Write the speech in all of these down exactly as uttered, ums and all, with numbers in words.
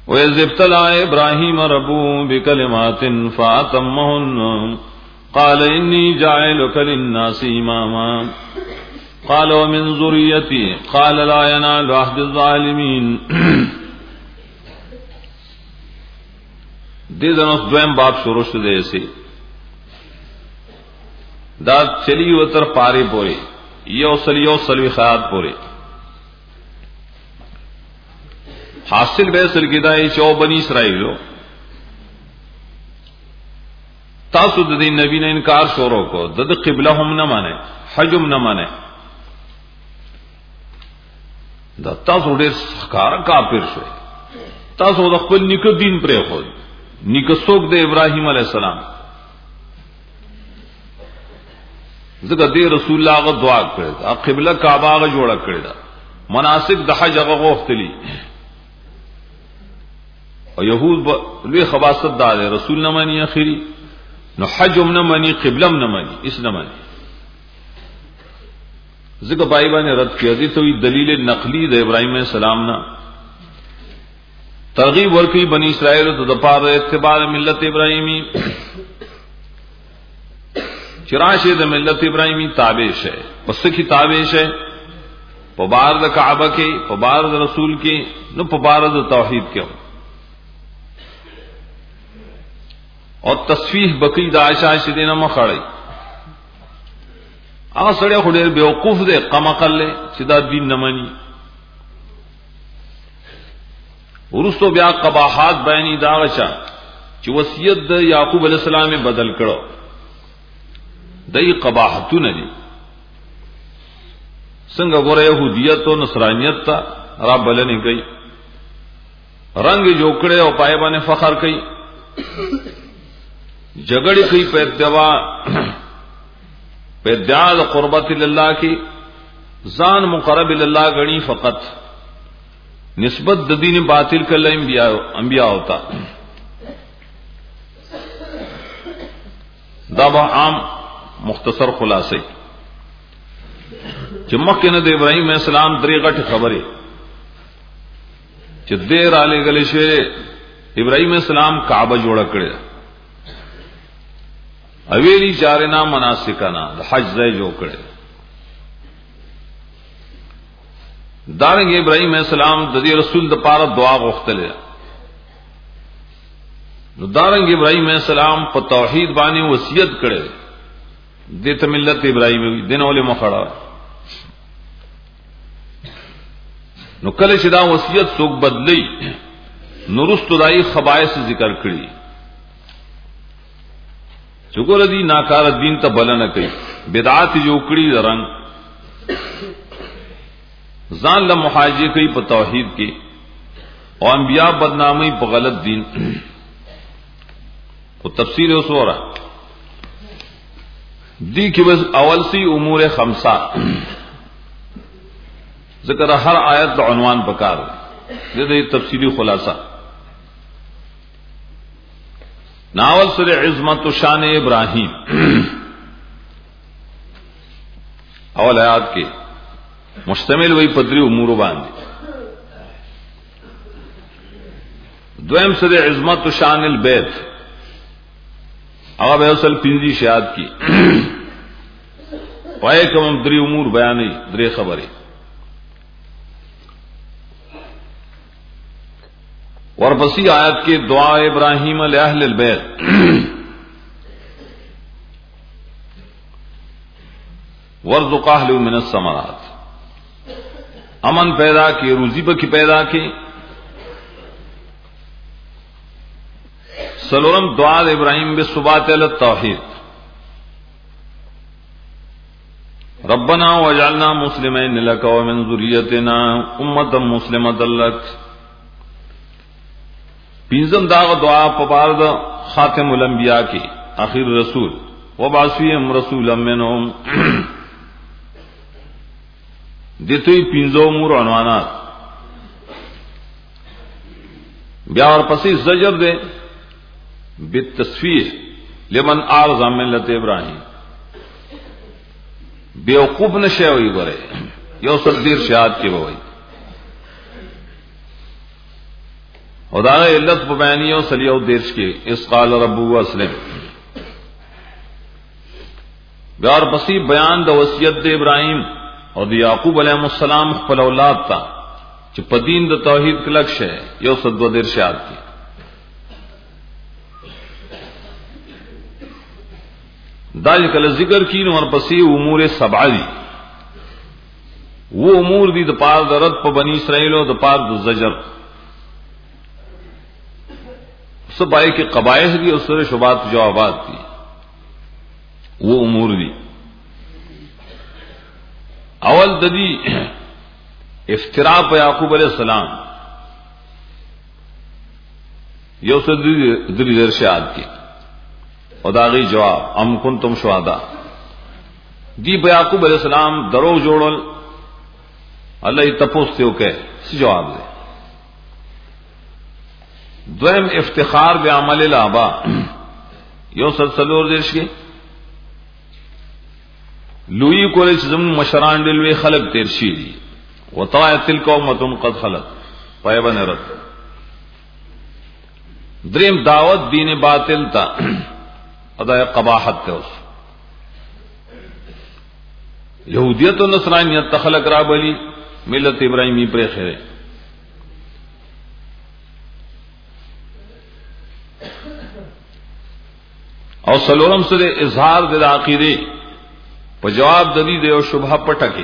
وَإِذِ ابْتَلَىٰ إِبْرَاهِيمَ رَبُّهُ بِكَلِمَاتٍ فَأَتَمَّهُنَّ قَالَ إِنِّي جَاعِلُكَ لِلنَّاسِ إِمَامًا قَالَ وَمِن ذُرِّيَّتِي قَالَ لَا يَنَالُ عَهْدِ الظَّالِمِينَ. دې دنو دویم باب شروع شو دی سي دا چلی وتر پاره پوری یو سلی یو سلوی خیات پوری حاصل به سر کیدای چو بنی اسرائیلو تاسو د دې نبی نه انکار شروع کو د قبله هم نه مانه حجم نه مانه دا تاسو ډېر ښکار کافر شوي تاسو د خپل نیکه دین پرې خو نیکه څوک د ابراهیم علی السلام زګه دې رسول الله غو دعا کړې دا قبله کعبه غو جوړه کړې دا مناسک د حج غو غوښتلی او يهود لوی خواصت دار رسول نه مانی اخري نو حجم نه مانی قبلم نه مانی اس نه مانی زګه پای باندې رد کړی دي ته دلیل نقلی د ابراهیم علیه السلام نه ترغیب ورکی بنی اسرائیل ته د پاره اتباع ملت ابراهیمی چراشه د ملت ابراهیمی تابع شه پس کی تابع شه په بار د کعبه کې په بار د رسول کې نو په بار د توحید کې او تصفیح بقید عائشہ شدینه مخړی هغه سړی خو ډېر بیوقوف دی قمقل له چې دا دین نه مانی ورستو بیا قباحات بیانی دا غچا چې وصیت د یعقوب علی السلام بدل کړو دای قباحتونه دي څنګه ګوره يهودیت او نصرانیت ته را بلنه کوي رنگ جوړکړي او پای باندې فخر کوي جګړې کوي په دوا په دعا د قربت لله کی ځان مقرب لله غني فقط نسبت د دین باطل کله انبیاء انبیاء ہوتا دا به عام مختصر خلاصه چې مکه نه د ابراهیم علیه السلام درې غټ خبره چې دیر علی گلی شه ابراهیم علیه السلام کعبه جوړ کړی اویلی چارنا مناسکنا د حج ځای جوړ کړی دارنګ ابراهیم علیہ السلام د دې رسول د پاره دعا غوښتله نو دارنګ ابراهیم علیہ السلام په توحید باندې وصیت کړي د ته ملت ابراهیمی دینوله مخړه نو کله چې دا وصیت څوک بدلی نو رستو دای خبائث ذکر کړي چګور دي ناکار دین ته بلنه کوي بدعات جو کړي رنگ ځان له محاجه کوي په توحید کې او انبیاء بدنامي په غلط دین او تفصیل اوس ورا دی کې بس اول سی امور خمسه ذکر هر آیت د عنوان پکار دې دې تفصیلی خلاصہ ناول سره عظمت و شان ابراہیم اول آیات کې مشتمل وی پدری امور باندې دویم سره عظمت و شان البیت هغه به اصل پنځه شهادت کی پای کوم دری امور بیانې درې خبرې ورپسې آیات کې دعا ابراهیم علی اهل البیت ورزق اهل من الثمرات امن پیدا کی روزی پہ کی پیدا کی سلورم دعا ابراہیم بالثبات علی التوحید ربنا واجعلنا مسلمین لک ومن ذریتنا امة مسلمة لک پینزم داغ دعا پبارد خاتم الانبیاء کی آخر رسول وبعثیم رسولا منهم دتوی پینزو امور عنوانات بیا اور پسی زجر دے بالتصفیح لمن اعرض عن ملت ابراہیم بیوقوف نشے ہوئی گرے یو سر دیر شہاد کی بوئی اور دا علت په بیانیو سلیو دیرش کې اس قال رب اسلم بیار پسی بیان د وصیت د ابراهیم او د یعقوب علیهم السلام خپل اولاد ته چې په دین د توحید کلک شه یو صد و دیرش آیات کې دا کله ذکر کین ور پسی امور سبع دي وہ امور دي د پار د رد په بنی اسرائیل او د پار د زجر سبای کے قبائح دی اور سر شبات جوابات دی وہ امور دی اول ددی افتراء پہ یعقوب علیہ السلام یو سر دری درشاد کی اور داغی جواب ام کنتم شہداء دی پہ یعقوب علیہ السلام درو جوڑل اللہ تپوستے ہو کہ جواب دے دویم افتخار بعمل الابا یو سلسلور دیش کے لوی کولے چزم مشران دلوی خلق تیرشی دی وطاعت تلک امتن قد خلق پایبن رد دریم دعوت دین باطل تا اداء قباحت تے اس یہودیت و نصرانیت تخلق رابلی ملت ابراہیمی پر خیرے اور سلورم سے اظہار دل عقیدے په جواب دلی دے او شبہ پٹکے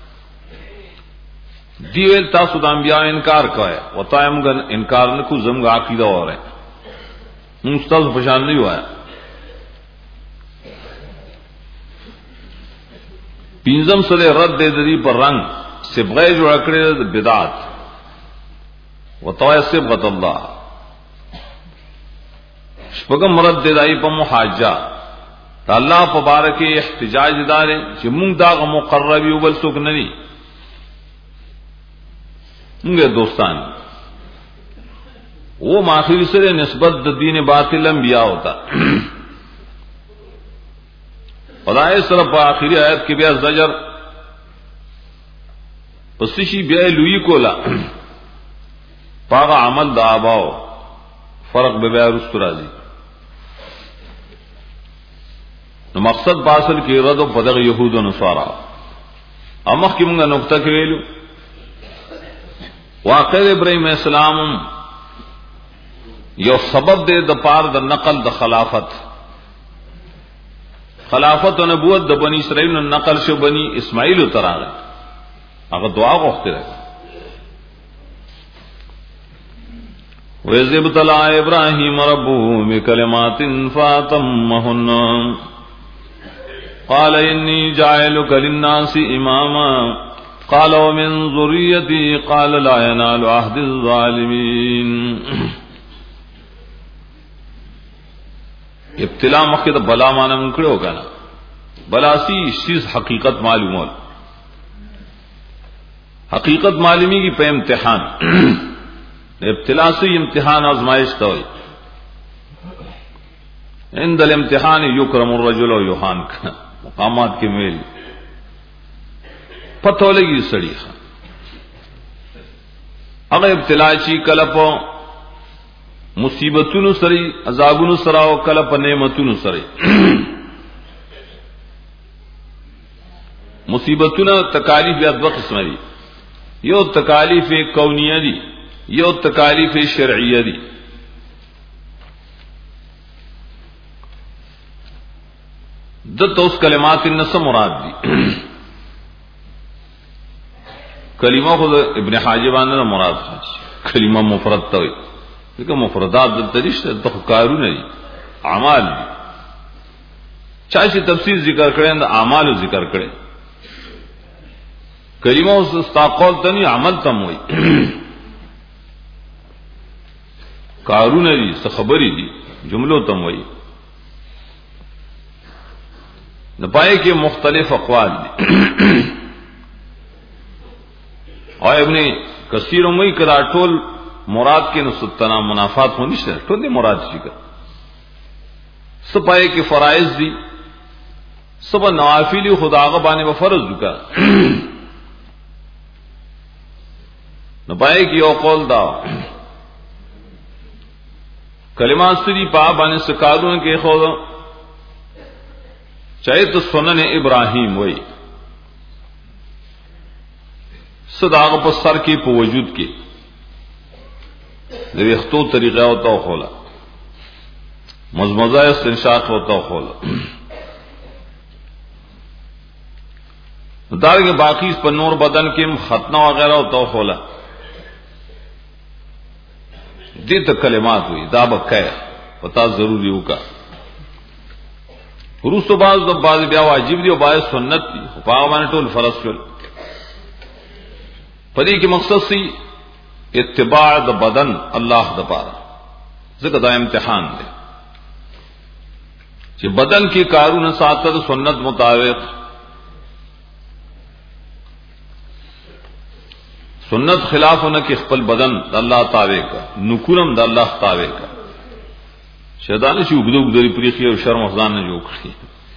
دیویل تاسو د انبیاء انکار کوئے وتایم گن انکار نکو زمغ عقیدہ اور ہے مستاذ پہچان نہیں ہوا ہے پینزم سے رد دے دلی پر رنگ سبغے جو اکڑے بدعت وتوائے سبغت اللہ شپگم مرد دے دائی پا محاجہ تا اللہ پا بارکی احتجاج دارے چی مونگ داغ مقربی و بل سوک ننی مونگے دوستان وہ ماخری سرے نسبت دا دین باطل انبیاء ہوتا خدای سر پا آخری آیت کی بیا زجر پسیشی بیا لوی کولا پاگا عمل دا آباؤ فرق بے بیا رست رازی نو مقصد باصل کی رد و پدغ یہود و نصارا امخ کی منگا نقطہ کریلو واقع ابراہیم السلام یو سبب دے د پار د نقل د خلافت خلافت و نبوت د بنی اسرائیل نقل شو بنی اسماعیل تراغ اگر دعا غوختے رہے وَإِذِ ابْتَلَىٰ إِبْرَاهِيمَ رَبُّهُ بِكَلِمَاتٍ فَأَتَمَّهُنَّ قال انی جاعلک للناس اماما قال ومن ذریتی قال لا ینال عہد الظالمین ابتلا مخید بلا مانا منکڑے ہو گا نا بلا سی چیز حقیقت معلوم ہو حقیقت معلومی کی پہ امتحان ابتلا سے امتحان آزمائش تو عند الامتحان یکرم الرجل و یوحان کا مقامات کے میل پتہ لگی سڑی اگر ابتلا چی کلپ مصیبتون سری عذابون سرا و کلپ نعمتون سری مصیبتون تکالیف یا دو قسم دی یو تکالیف کونیہ دی یو تکالیف شرعیہ دی دت اس کلمات النس مراد دی کلمہ خود ابن حاجبان نے مراد کلمہ مفرد تو لیکن مفردات دلتا رشتہ تو کارو نہیں اعمال دی چاہے تفسیر ذکر کریں تو اعمال ذکر کریں کلمہ اس استاقول تنی عمل تم ہوئی کارو نہیں خبری دی جملوں تم ہوئی نپائے کہ مختلف اقوال دی اور ابن کثیر میں کرا ٹول مراد کے نصتنا منافات ہونی سے ٹول دی مراد شکر سپائے کہ فرائض دی سب نوافلی خدا غبانے و فرض دکا نپائے کہ یو قول دا کلمات سری پا بانے سکارون کے خود چاہے تو سنن ابراہیم وئی صداغ پر سر کی پو وجود کی ویختو طریقہ ہوتا ہو خولا مزمزہ استنشاق ہوتا ہو خولا دار کے باقی اس پر نور بدن کے ختنہ وغیرہ ہوتا ہو خولا دی تک کلمات ہوئی دا بکہ پتا ضروری ہوگا روس تو بعض تو بعض بیا واجب دی اور بعض سنت دی پاغمان ٹول فرض شل پدی کی مقصد سی اتباع دا بدن اللہ دا پارا ذکر دا امتحان دے کہ بدن کی کارون ساتر سنت مطابق سنت خلاف ہونا کہ خپل بدن دا اللہ تاوے کا نکولم دا اللہ تاوے کا شیطان شی اگدو اگدوری پریخی اور شرم افزان نے جو کری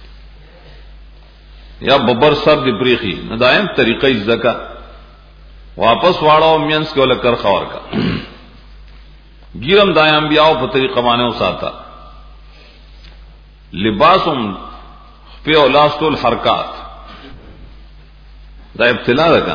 یا ببر سر دی پریخی ندائم طریقہ زکا واپس واڑاو مینس کے ولکر خور کا گیرم دائم بیاو پا طریقہ مانے اساتا لباسم پی اولاستو الحرکات دا ابتلا رکا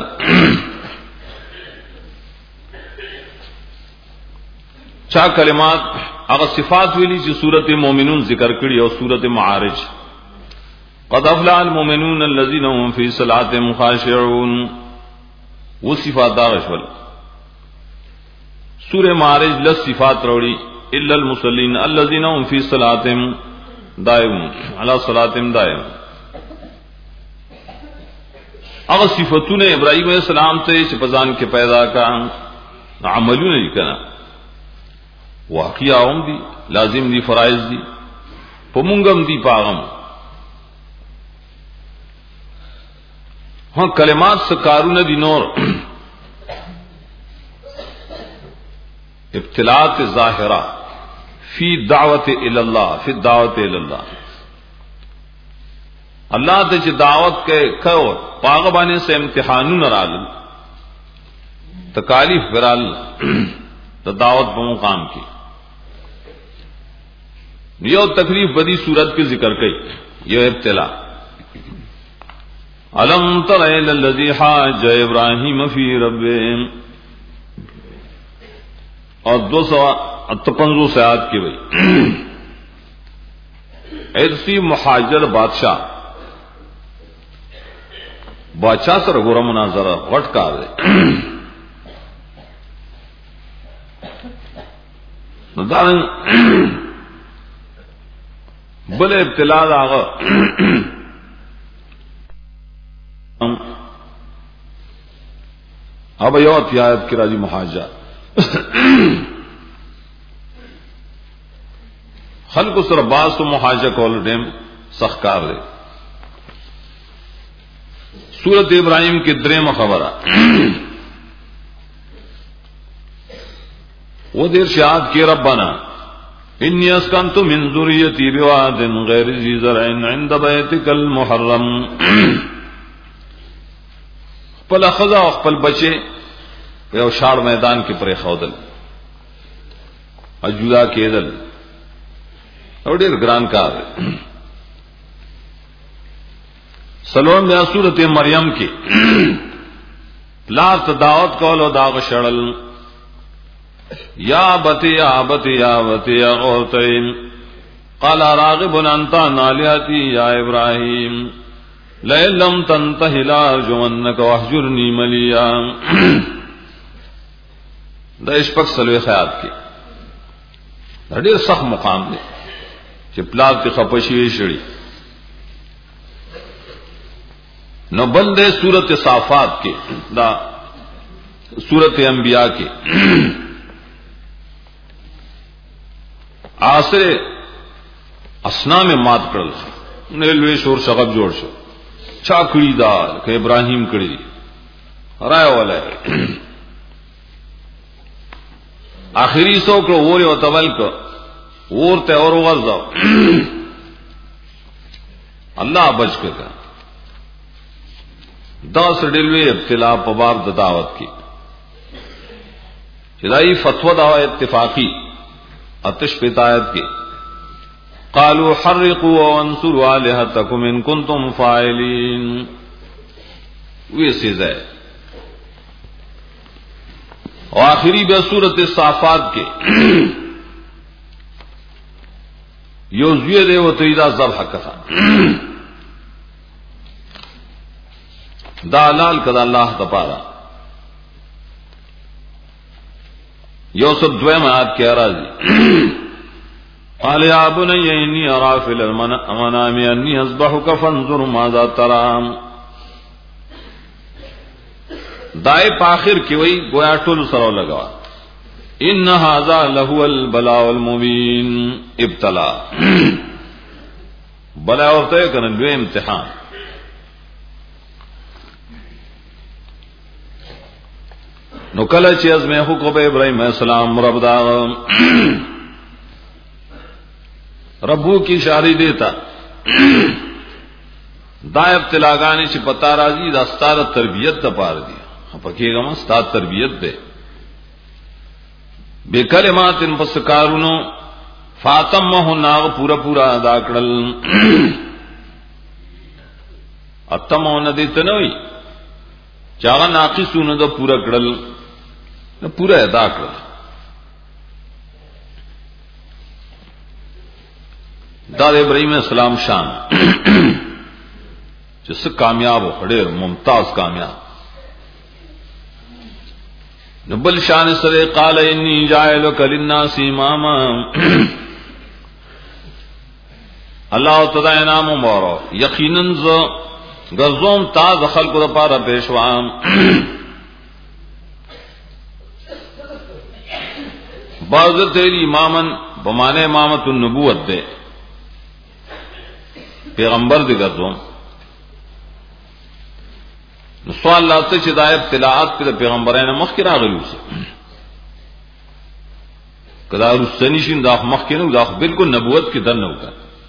چا کلمات اگر صفات ویلی چی سورت مومنون ذکر کری اور سورت معارج قد افلح المؤمنون الذين هم في صلاتهم خاشعون وہ صفات داغشول سورہ معارج لس صفات روڑی الا المصلين الذين هم في صلاتهم دائمون على صلاتهم دائم اگر صفتون ابراہیم علیہ السلام سے چپزان کے پیدا کا عملون نہیں کنا واقعہ هم دی لازم دی فرائض دی پمونگم دی پاغم ہاں کلمات سکارون دی نور ابتلاءات ظاہرہ فی دعوت الاللہ فی دعوت الاللہ اللہ تے چھ دعوت کے کھو پاغبانے سے امتحانون رال تکالیف برال تا دعوت پا مقام کی یہ تکلیف بدی صورت کے ذکر کی یہ ابتلا علم تر الی الذی حاج ابراہیم فی ربہ اور دو سو پنجو سے آیت کی بھئی ایسی محاجر بادشاہ بادشاہ سر گورا مناظرہ غٹ کا دے ندارن بل ابتلا داغا اب یوت آیت کی راجی محاجہ خلق سر باز تو محاجہ کول ڈیم سخکار دے سورت ابراہیم کی دریم خبرہ وہ دیر شہاد کی ربنا انی اسکنت من ذریتی بواد غیر ذی زرع عند بیتک المحرم خپل خزا و خپل بچے یو شاڑ میدان کی پرے خودل اجودا کېدل او ډېر ګران کار سلام بیا سورت مریم کی لا تدعوت کولو داغ شړل یا بتی یا بتی یا بتی یا غوتین قال راغب انت عن آلهتی یا ابراہیم لئن لم تنتہ لارجمنک واہجرنی ملیا دا اشپک سلوی خیات کی دا دیر سخت مقام دے چی پلاد کی خپشی شڑی نو بندے سورت صافات کے دا سورت انبیاء کے آسر اسنا میں مات کرل نیلوے شور شغب جوڑ شو چا کڑی دا کہ ابراہیم کڑی دی رائے والا ہے آخری سو کرو ووری و تول کو وورتے اور غزہ اللہ بچ کے کا دا سڈلوے ابتلا پباب دعوت کی چدائی فتوہ دا اتفاقی आतिश पितायत के قالوا حرقوا وانصروا آلهتكم إن كنتم فاعلين ویسے ہے. اور آخری بے صورت صافات کے یوزوی دے و تیدا ذبح کتا دا لال کدا اللہ تپارا یوسف دویم آیات کے اراضی قال يا بني إني أرى في المنام أني أذبحك فانظر ماذا ترى. دائے پاخر کی وہی گویا ٹول سرو لگا ان هذا لهو البلاء المبين ابتلا بلا ہوتا ہے کہ نو امتحان. نو کله چې از مې حکم ابراهيم عليه السلام رب دا ربو کی اشاری دیتا دا ابتلاگانی چی پتا راضی دا ستار تربیت دا پار دی پکی گا ما ستار تربیت دے بے کلمات ان پسکارونو فاتم مہو ناغ پورا پورا ادا کرل اتم مہو ندیتا نوی چاگا ناقصونو دا پورا کرل پورا ادا کرل. داد ابراہیم علیہ السلام شان جس کامیاب ہو خڑیر ممتاز کامیاب. نبل شان سرے قال انی جاعلک للناس اماما اللہ تعالی انعام مورو یقیناً ز گزوم تا دخل کو پارا پیشوام بعض تیری امامن بمانے امامت النبوت دے پیغمبر دی گردوں سوال اللہ سے چدائے ابتلاعات پہ پیغمبرین مخی راغلیو سے کدا رسنیشن داخ مخی نو داخ بالکل نبوت کی در نو کا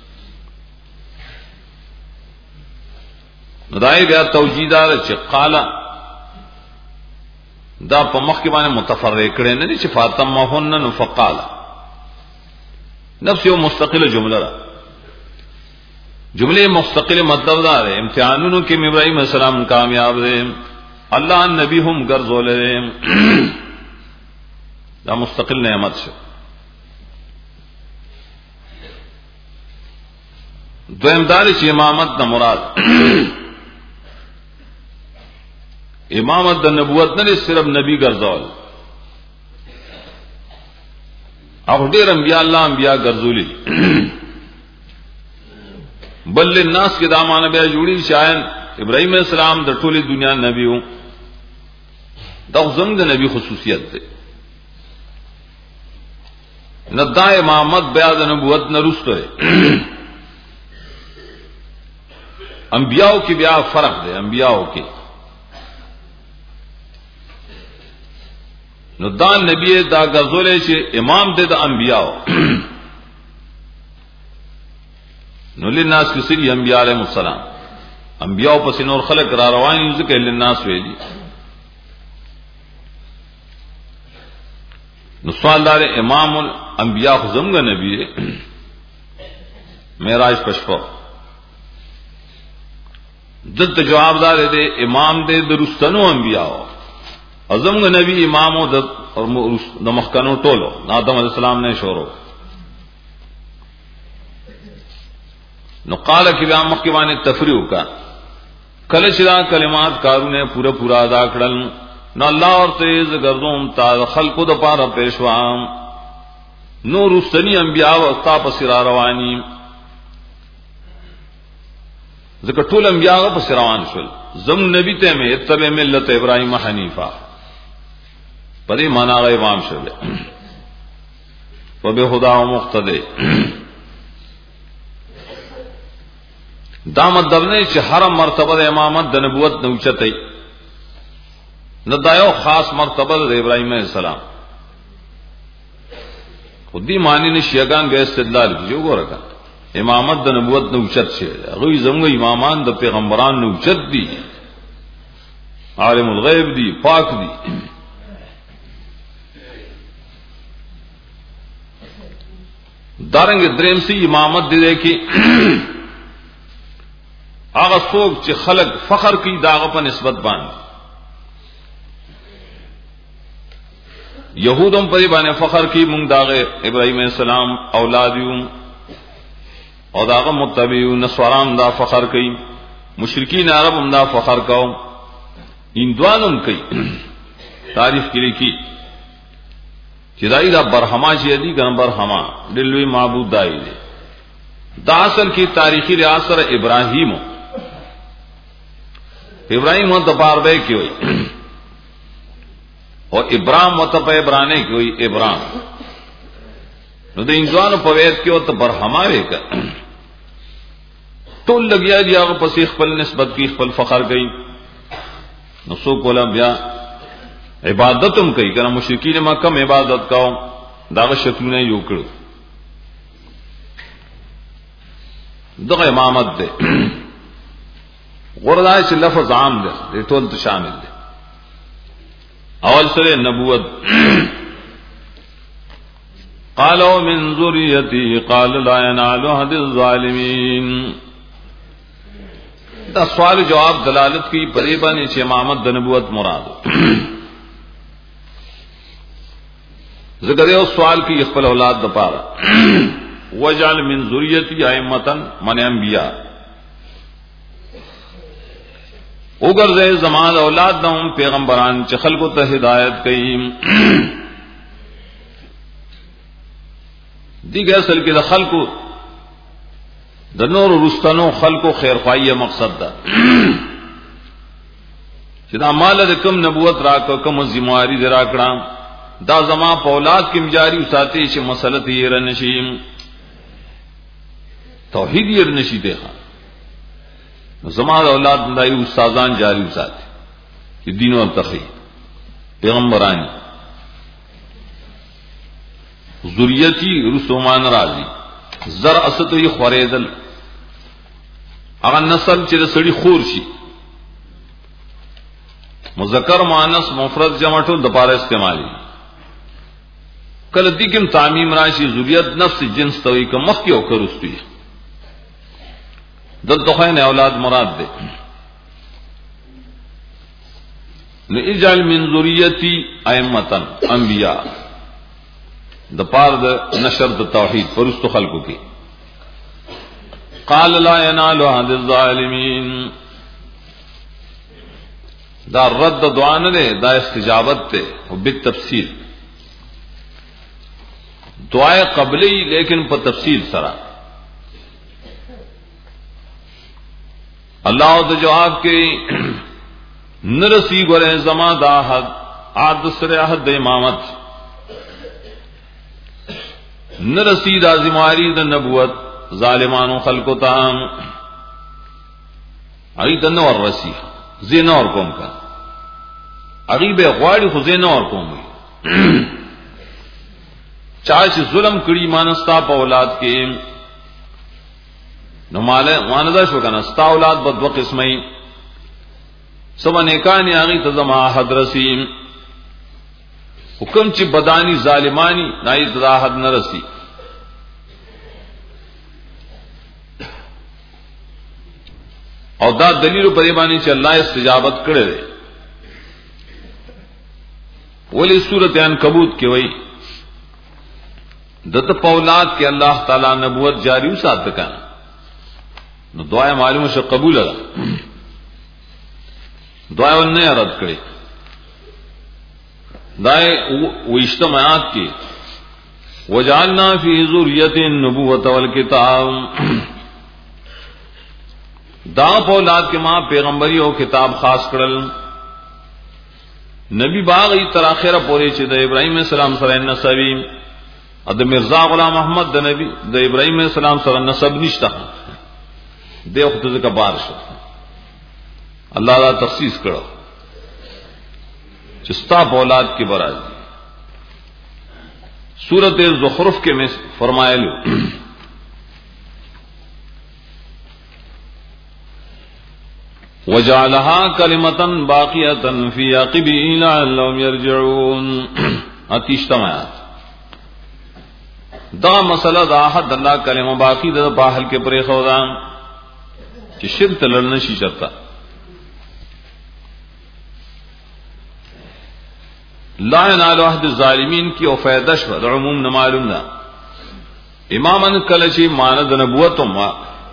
ندائے گیا توجیدار چھ قالا دا پا مخی بانے متفرقڑے نہیں چھ فاتم محنن فقالا نفس یو مستقل جملہ را جملے مستقل مطلب دار ہے امتحانوں کے ابراہیم علیہ السلام کامیاب رہے اللہ نبی ہم گرزول رہے دا مستقل نعمت سے. دویم دار چی امامت نہ مراد امامت دا نبوت نہ صرف نبی گرزول اب ڈیر انبیاء اللہ انبیاء گرزولی بل الناس کے دامان بیا جوڑی شاید ابراہیم علیہ السلام دا ٹولی دنیا نبی ہوں دا زمد نبی خصوصیت دے ندا امامت بیا دا نبوت نرست ہے. انبیاء کی بیا فرق دے انبیاء کے ندا نبی دا گزولے سے امام دے دا انبیاء نو للناس کی سری انبیاء علیہ السلام انبیاء پس نور خلق را روانی ذکر للناس ویلی. نو سوال دار امام الانبیاء خزمگا نبی ہے معراج پشپا دت جواب دار دے امام دے درستنو انبیاء ازمگا نبی امامو اور دمخکنو ٹولو آدم علیہ السلام نے شورو نو قال کی بیان مخیوان تفریح کا کل چرا کلمات کارو نے پورا پورا ادا کرل نو اللہ اور تیز گردوم تا خلق د پارا پیشوام نور رسنی انبیاء و استا پسرا روانی ذکر طول انبیاء و پسروان شل زم نبی تے میں اتبع ملت ابراہیم حنیفہ پدی مانا غی امام شل و بے خدا و مقتدے دامت دبنے چ ہر مرتبہ امامت د نبوت نوچتئی نہ دایو خاص مرتبہ د ابراہیم علیہ السلام خودی معنی نے شیعگان گئے استدلال کی جو گو رکھا امامت د نبوت نوچت سے غوی زمگو امامان د پیغمبران نوچت دی عالم الغیب دی پاک دی دارنګ دریم سی امامت دې کې هغه څوک چې خلق فخر کوي داغه په نسبت باندې يهودم په باندې فخر کوي مونږ داغه ابراهيم عليه السلام اولاد یو او داغه متبعون نصاران دا فخر کوي مشرکین عرب هم دا فخر کوي هندوانم کوي تعریف کړي کی چې دای دا برهما چې دی ګن برهما دلوي معبود دای دی دا اصل کی تاریخی ریاست ابراهیم ابراهیم د باربه کی وای او ابراهیم مت په ابرانه کی وای ابراهیم نو د انسانو په وېد کې او ته برهما وکړه ټول لګیا دی هغه په خپل نسبت کې خپل فخر کوي نو څوک ولا بیا عبادتم کوي کنه مشرکین ما کم عبادت کاو داغه شکلونه یو کړو دغه امامت ده وردا چې لفظ عام ده ټول ته شامل ده اول سره نبوت قالوا من ذريتي قال لا ينال عهد الظالمين دا سوال جواب دلالت کی پرې باندې چې امامت د نبوت مراد ذکر یو سوال کی خپل اولاد د پاره وجعل من ذریتی ائمه من انبیاء وګرځي زمان اولاد دهم پیغمبران چې خلکو ته هدایت کوي دیګه اصل کې د خلکو د نور رستنو خلکو خیرخواهی مقصد ده چې دا مال د کم نبوت راکو کم ذمہواری دی راکړه دا زما په اولاد کې جاری وساتي چې مسله یې رنشي توحید یې رنشي ده زما اولاد دای استادان جاری وساتي چې دین او تخی پیغمبران ذریتی رسومان راضی زر استه یې خوریدل هغه نسل چې سړی خور شي مذکر مؤنث مفرد جمع ټول د پاره استعمالي کله دې کوم تعمیم راشي ذریت نفس جنس توي کوم مخ کې او کرستي د دوخین اولاد مراد ده نو اجعل من ذریتی ائمه انبیاء د پاره د نشر د توحید پرستو خلقو کې قال لا ينال عهد الظالمين دا رد دعا نه ده دا استجابت ده او بالتفصیل دعا قبلی لیکن په تفصیل سره اللہ د جواب کې نرسی ګره زما دا حد عاد سره حد امامت نرسی دا ذمہواری د نبوت ظالمانو خلقو تام ای دنه ور رسی زین اور کوم کا غریب غواړي خو زین اور کوم چا چې ظلم کړي مانستا په اولاد کې نو مال واندا شو کنه ستا اولاد په دوه قسمه سم نیکان یاغي تزما حضرسیم حکم چې بدانی ظالمانی نای ذا حد نه رسی او دا دلیل په دې باندې چې الله استجابت کړي دی ولی سورۃ عنکبوت کې وایي دته په اولاد کې الله تعالی نبوت جاری وسات کړه نو دعا معلومه شو قبول ده دعا نه رد کړي دای و اجتماعات کې وجعلنا فی ذریه النبوة والکتاب دا په اولاد کې ما پیغمبري او کتاب خاص کړل نبی باغی تر اخره پورې چې د ابراهیم السلام سره نسبی اد مرزا غلام احمد د نبی د ابراهیم السلام سره نسب نشته د وخت څخه بار شو الله دا تخصیص کړو چې ستا په اولاد کې برابر سورۃ الزخرف کې میں فرمایلو وجعلها كلمة باقية في عقبه لعلهم يرجعون اتیشتمات دا مسله دا حد الله کلمه باقی د باهل کې پرې خو دا چې شرک تلل نشي چرتا لا ينال عهد الظالمین کی او فائدہ شو د عموم نه معلوم ده امامن کله چې مان د نبوت ما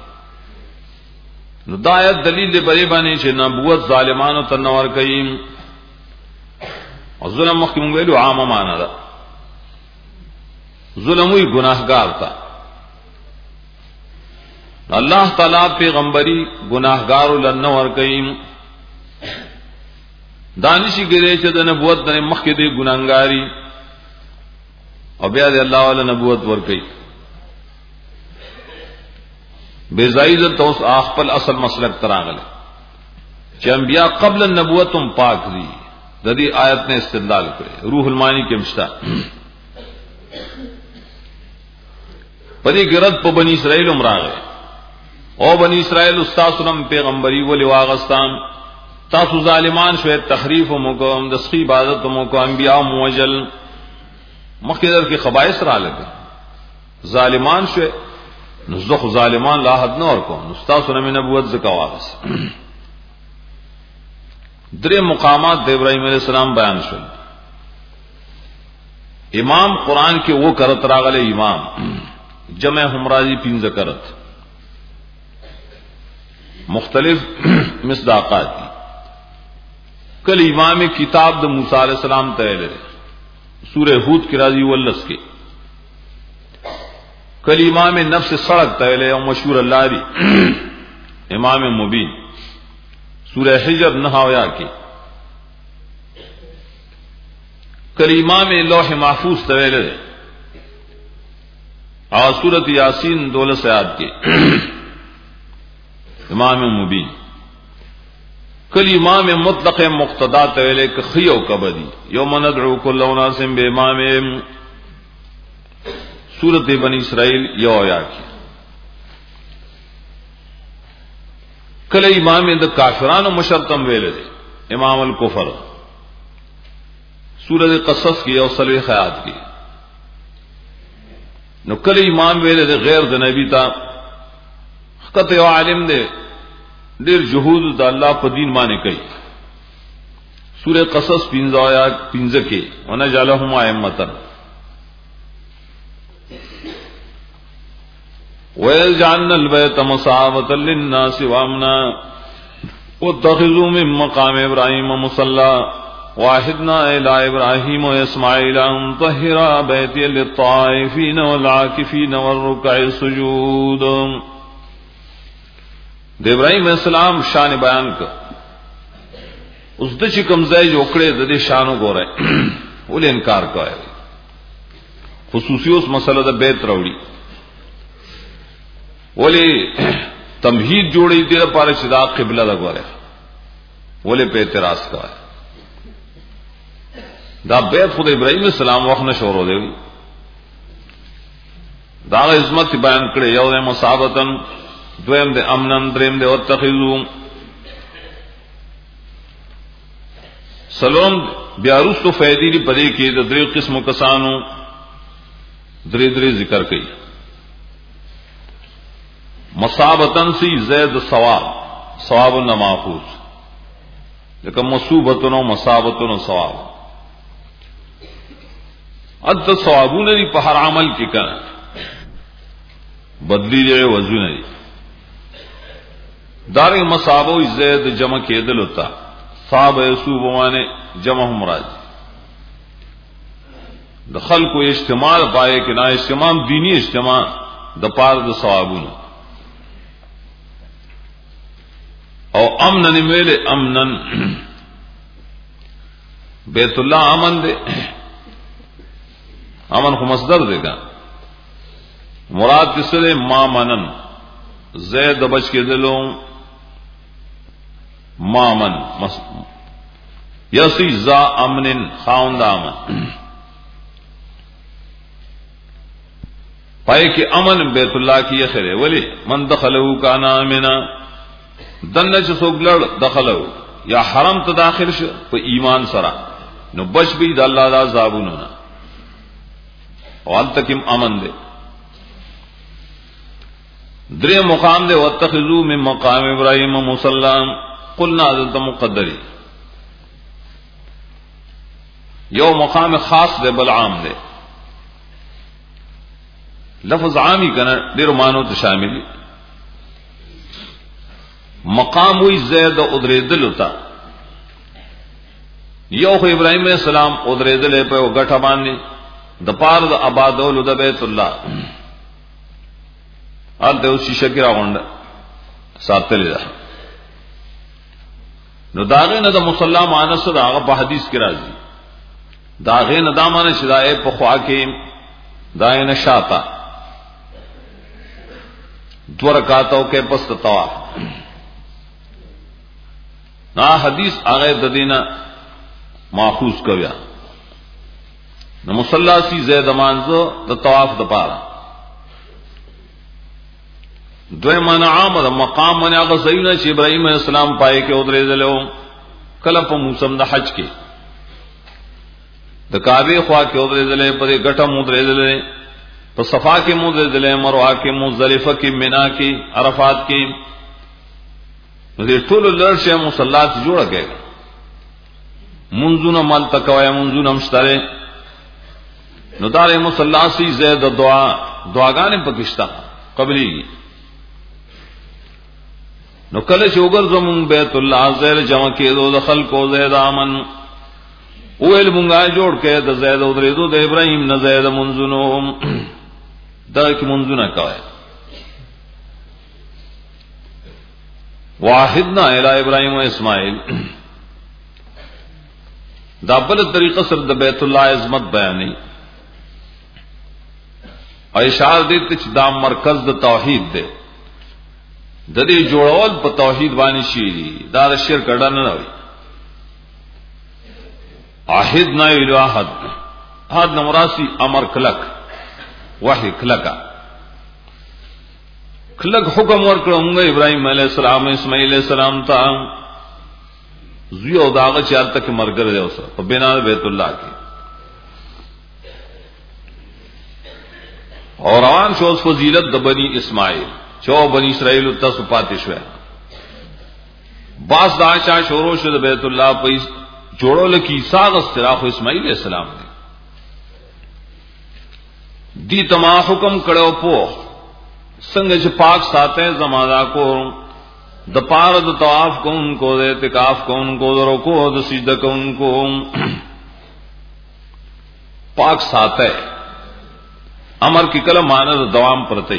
نو دا آیت دلیل دی بری باندې چې نبوت ظالمانو ته نور کوي او ظلم مخکې ویلو عامه معنا ده ظلم وی گناهګار تا الله تعالی پیغمبري گناهګارو لن نور کوي دانشي ګره چې د نبوت د مخکې دی ګناهګاری او بیا دی الله والا نبوت ور کوي بے زائد توس خپل اصل مسلک تراغله چې انبیاء قبل النبوت هم پاک دي د دې آیت نے استدلال کړي روح المانی کې مشتا پدې ګرد په بنی اسرائیل عمره او بنی اسرائیل استاد سلام پیغمبري ولي واغستان تاسو ظالمان شوي تحریف ومقام د سخی عبادت ومقام انبیاء موجل مخکې کې خبائث را لګي ظالمان شوي نو زخ ظالمان لا حد نور کو استاد نے نبوت زکا واپس درې مقامات د ابراهيم عليه السلام بیان شول امام قران کې وہ کرت راغله امام جمع همراضی پنځه کرت مختلف مصداقات دي کل امام کتاب د موسی علیہ السلام ته لري سورہ ہود کی راضی ولس کے کل امام نفس سڑک تیلے او مشہور اللہ دی امام مبین سورہ حجر نہاویا کی کل امام لوح محفوظ تیلے اور سورت یاسین دولس آیات کی امام مبین کل امام مطلق مقتدا تیلے کہ خیو کبدی یوم ندعو کل اناس بامامہم سورت بنی اسرائیل یو آیا کی کل امام د کافرانو مشرتم ویل دي امام الکفر سورت قصص کی یو سلوی خیات کی نو کل امام ویل دي غیر د نبی تا خط یو عالم دي ډیر جهود د الله په دین باندې کوي سورت قصص پنځه آیات پنځه کې ونجعلهم ائمه وَيَجْعَلْنَا الْبَيْتَ مَثَابَةً لِلنَّاسِ وَأَمْنًا وَاتَّخِذُوا مِن مَّقَامِ إِبْرَاهِيمَ مُصَلًّى وَعَهِدْنَا إِلَىٰ إِبْرَاهِيمَ وَإِسْمَاعِيلَ أَن طَهِّرَا بَيْتِيَ لِلطَّائِفِينَ وَالْعَاكِفِينَ وَالرُّكَّعِ السُّجُودِ د ابراهيم السلام شان بیان کړ اوس د چې کوم ځای جوړ کړي د دې شانو ګوره ولې انکار کوي خصوصي اوس مسله د بیت راوړي ولی تمہید جوڑی دیر پارے چدا قبلہ دا گوارے ولی پہ اعتراض کا دا بیت خود ابراہیم السلام وقت نے شورو دے دا عظمت بیان کرے یو دے مصابتن دویم دے امنن دریم دے واتخذو سلام بیاروس تو فیدی دی پدے کی دا دری قسم کسانو دری دری ذکر کئی مصابتن سی زید ثواب ثواب نماخوذ لیکن مصوبتن و مصابتن و ثواب اد ثوابون دی په هر عمل کې کړه بدلی دی وضو نه دی دار مصابو زید جمع کېدل ہوتا صاب یسوب معنی جمع مراد د خلق و اجتماع پائے کہ نہ اجتماع دینی اجتماع د پار د ثوابون او امنن ویل امنن بیت اللہ امن دے امن کو مصدر دے گا مراد کس سے ما منن زید بچ کے دلوں ما من یسی ذا امن خاوند امن پائے کہ امن بیت اللہ کی خیر ہے ولی من دخلہو کانا آمنا دنه چې څوک لړ دخلو یا حرم ته داخل شو په ایمان سره نو بچ به د الله د عذابونو نه او التکم امن دے درې مقام دے واتخذوا من مقام ابراہیم مصلا قلنا ذات مقدری یو مقام خاص دے بل عام دے لفظ عامی کنا ډیر مانو ته شامل مقام وی زید ادریدل ہوتا یو خو ابراہیم علیہ السلام ادریدل په غټه باندې د پاره د آبادول د بیت الله ال د اوسې شکر راوند ساتل ده نو داغه نه د مصلا مانس داغه په حدیث کې راځي داغه نه دامانه شدای په خوا کې داینه شاتا دو رکعاتوں کے پس طواف نا حدیث آگے ددینا ماخوذ کویا نہ مصلی سی زید مانزو د طواف د پارا دوی معنی عام د مقام من هغه زینه چې ابراهیم علیہ السلام پای کې ودرې دلو کله په موسم د حج کې د کعبه خوا کې ودرې دلې په غټه مو درې دلې په صفا کې مو درې دلې مروه کې مزدلفه کې مینا کې عرفات کې دې ټول لرشه مصلات جوړه کېږي منځونه مال تکوي منځونه مشتره نو دار مصلاسی زید دعا دعاګانې پکښتا قبلي نو کله چې وګرځم بیت الله زیر جمع کېدو د خلکو زید امن اویل مونږه جوړ کې د زید او درېدو د ابراهیم نه زید منځونو دا کی منځونه کوي واحدنا الی ابراهیم و اسماعیل دا بل طریقه سره د بیت الله عظمت بیانې او اشاره دې ته چې دا مرکز د توحید دی د دې جوړول په توحید باندې شي دي دا د شرک اډه نه وي واحدنا الی احد احد نمراسی امر کلک وحی کلکا کلک حکم ورکړو موږ ابراهیم علیه السلام اسماعیل علیہ السلام ته زیو داغه چالت کې مرګره دی اوسه په بنا بیت الله کې اور روان شو فضیلت د بنی اسماعیل چو بنی اسرائیل تاسو پاتې شو باز دا چا شروع شو د بیت الله په جوړول کې ساغ استراخ اسماعیل علیہ السلام دی دی تما حکم کړو په څنګه چې پاک ساته زمادا کو د پار د طواف کو ان کو د اعتکاف کو ان کو د رکوع د سجدہ کو ان کو پاک ساته امر کی کلم معنی د دوام پرته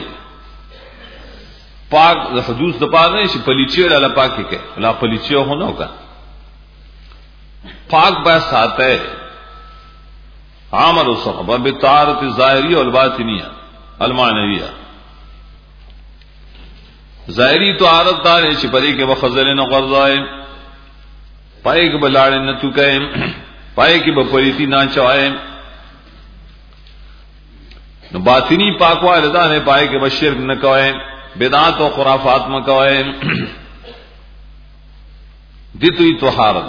پاک د حدوث د پاره نه شي پلیچي ولا پاکي کې ولا پلیچي هونو کا پاک با ساته عمل الصحابه بالطهارت الظاهريه والباطنيه المعنويه ظاهری طهارت دار چې پدې کې بخزل نه غرضای پای کې بلاړ نه تو کایم پای کې بپریتی نه چوای نو باطنی پاکواله ده نه پای کې بشرک نه کوي بدعات او خرافات نه کوي دتوی طهارت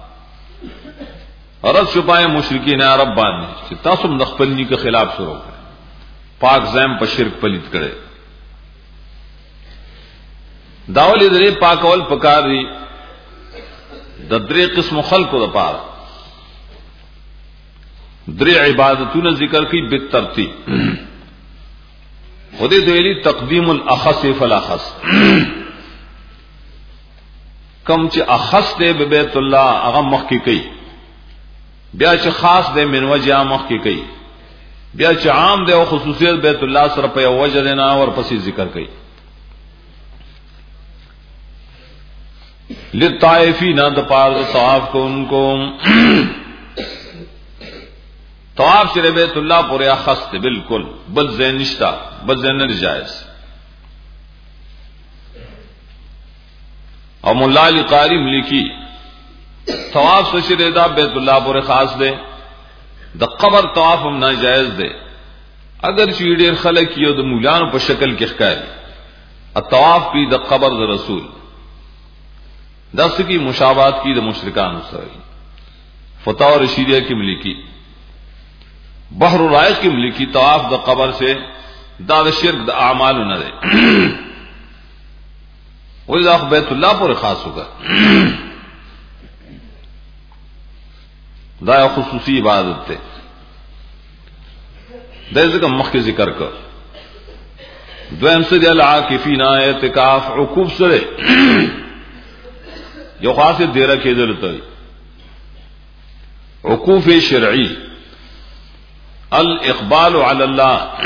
عرب شپای مشرکین عرب باندې چې تاسو د خپل نیکه خلاف شروع کړئ پاک زم په شرک پلیت کړي داولی درې پاکول پکار دي د درې قسم خلقو د پاره درې عبادتونه ذکر کی بالترتیب خودی دویلی تقدیم الاخص فالاخص کم چې اخص دې به بیت الله هغه مخکې کوي بیا چې خاص دې من وجه مخکې کوي بیا چې عام دې او خصوصیت بیت الله سره په وجه نه اور پسې ذکر کوي للطائفین د پار طواف کو ان کو طواف شر بیت اللہ پورے اخص بالکل بل زین نشتا بل زین نجائز اور مولا علی قاری ملکی طواف شر دا بیت اللہ پورے خاص دے د قبر طواف هم ناجائز دے اگر چی ډیر خلک یو د مولانو په شکل کې ښکاري الطواف کی د قبر د رسول دس کی مشابہت کی د مشرکان سره فتاوی رشیدیہ کی ملکی بحر الرائق کی ملکی طواف د قبر سے دا د شرک د اعمال نه ده वही दाख बैत अल्लाह पर खास होगा दाया खुसूसी इबादत है दैसे का मख के जिक्र कर द्वैम से जल आकिफीना एतिकाफ उकूब सरे जो खास दे रखे जलता उकूफ शरई अल इकबाल अल्लाह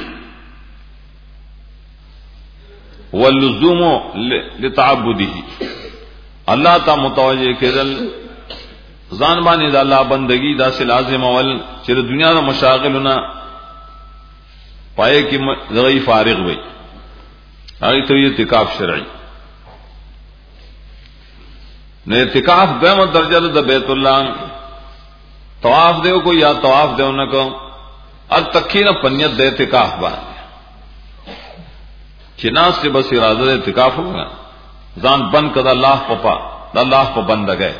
वल्लुज़ूम लिताअब्बुदिही अल्लाह ता मुतवज्जे केदल जान बानी दा अल्लाह बंदगी दा से लाजिम अवल चिर दुनिया दा मशागिलना पाए कि जगई फारिग हुई आई तो ये इतिकाफ शरई ने इतिकाफ गम दर्जा द बैतुल्लाह तवाफ देव को या तवाफ देव न को और तक्की न पन्यत दे इतिकाफ बात चिनास से बस इरादा इतिकाफ होगा जान बन कदा अल्लाह पपा अल्लाह पर बंद गए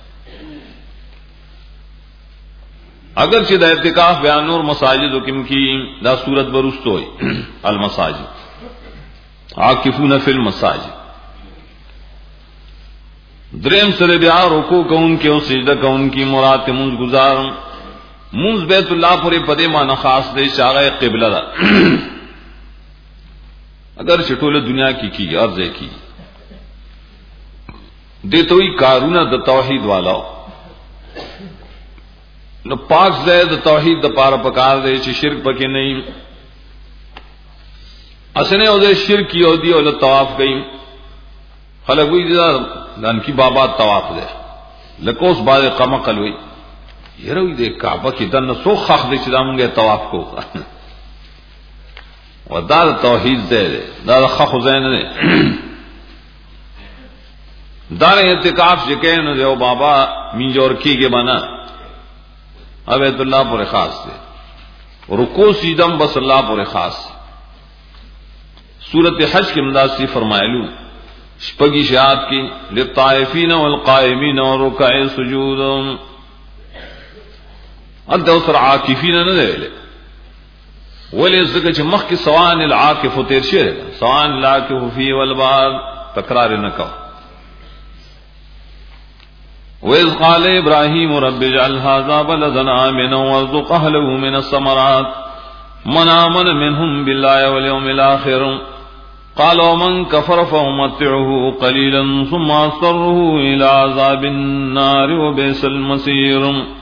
अगर चिद इतिकाफ बयानूर मसाजिद हुकिम की दा सूरत बरुस्त हो अल मसाजिद आकिफून फिल मसाजिद द्रेम सरे ब्याह रोको कौन के और सिजदा कौन की मुराद मुंज गुजार मुंज बैतुल्लाह पूरे पदे माना खास दे शागा क़िबला दा अगर चिटोले दुनिया की की अर्ज की दे तो ही कारूना द तौहीद वाला न पाक जैद तौहीद द पार पकार दे ची शिरक पके नहीं असने ओदे शिरक की ओदी और तवाफ गई खलक हुई दान की बाबा तवाफ दे लकोस बाद कमकल हुई ये रही दे काबा की दन सो खाख दे चिदामंगे तवाफ को और दाद तौहीद दे दाद खख हुसैन ने दार इतिकाफ यकीन दे बाबा मीजोर की के बना अबैतुल्लाह पर खास से रुको सीदम बस अल्लाह पर खास सूरत हज के अंदाज से फरमायलू शपगी शहाद की लिताइफीन वल कायमीन और रुकाए सुजूद अदौसर आकिफीन न दे वले ज़िक्र च मख के सवान अल आकिफ तेर शेर सवान अल आकिफ फी वल बाद तकरार न कहो वइज़ क़ाल इब्राहीम रब्बि जअल हाज़ा बलदन आमिना वरज़ुक़ अहलहु मिन अस्समरात मन आमन मिनहुम बिल्लाहि वल यौमिल आखिर क़ाल वमन कफ़र फउमत्तिउहु क़लीलन सुम्मा अज़्तरुहु इला अज़ाबिन नार व बि'सल मसीर।